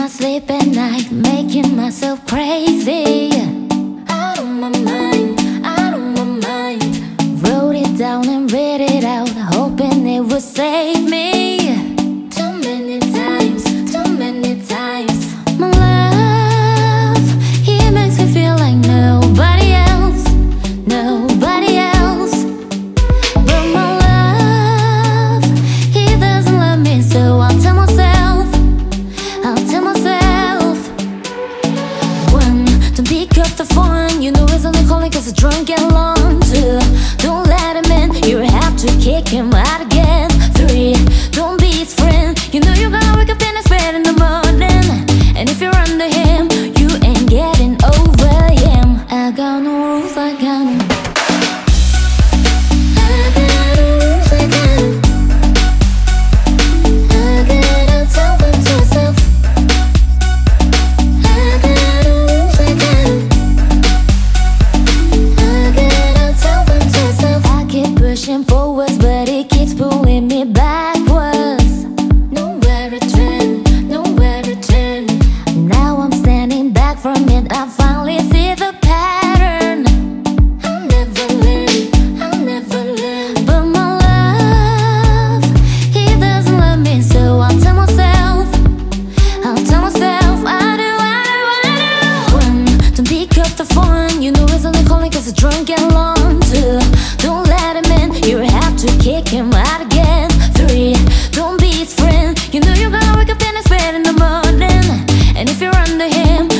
sleep at night, making myself crazy. Out of my mind, out of my mind. Wrote it down and read it out, hoping it would save me. Too many times, too many times. My love, he makes me feel like nobody else, nobody else. But my love, he doesn't love me, so I'll tell myself, I'll tell myself. One, don't pick up the phone, you know he's only calling cause he's drunk and alone. Two, don't let him in, you have to kick him out again. Three, don't be his friend, you know you're gonna wake up in his bed in the morning. And if you're under him, you ain't getting over him. I got no rules, I got no, I got no rules, I got no, I gotta tell them to myself. I got no rules, I got no, I gotta tell them to myself. I keep pushing forwards, but it keeps pulling me backwards. Nowhere to turn, nowhere to turn. Now I'm standing back from it, I finally see the pattern. I'll never learn, I'll never learn. But my love, he doesn't love me, so I'll tell myself, I'll tell myself, I do, I do, I do. One, don't pick up the phone, you know he's only calling cause he's drunk and alone. Two, don't let him in, you have to kick him out again. Three, don't be his friend, you know you're gonna wake up in his bed in the morning. And if you're under him,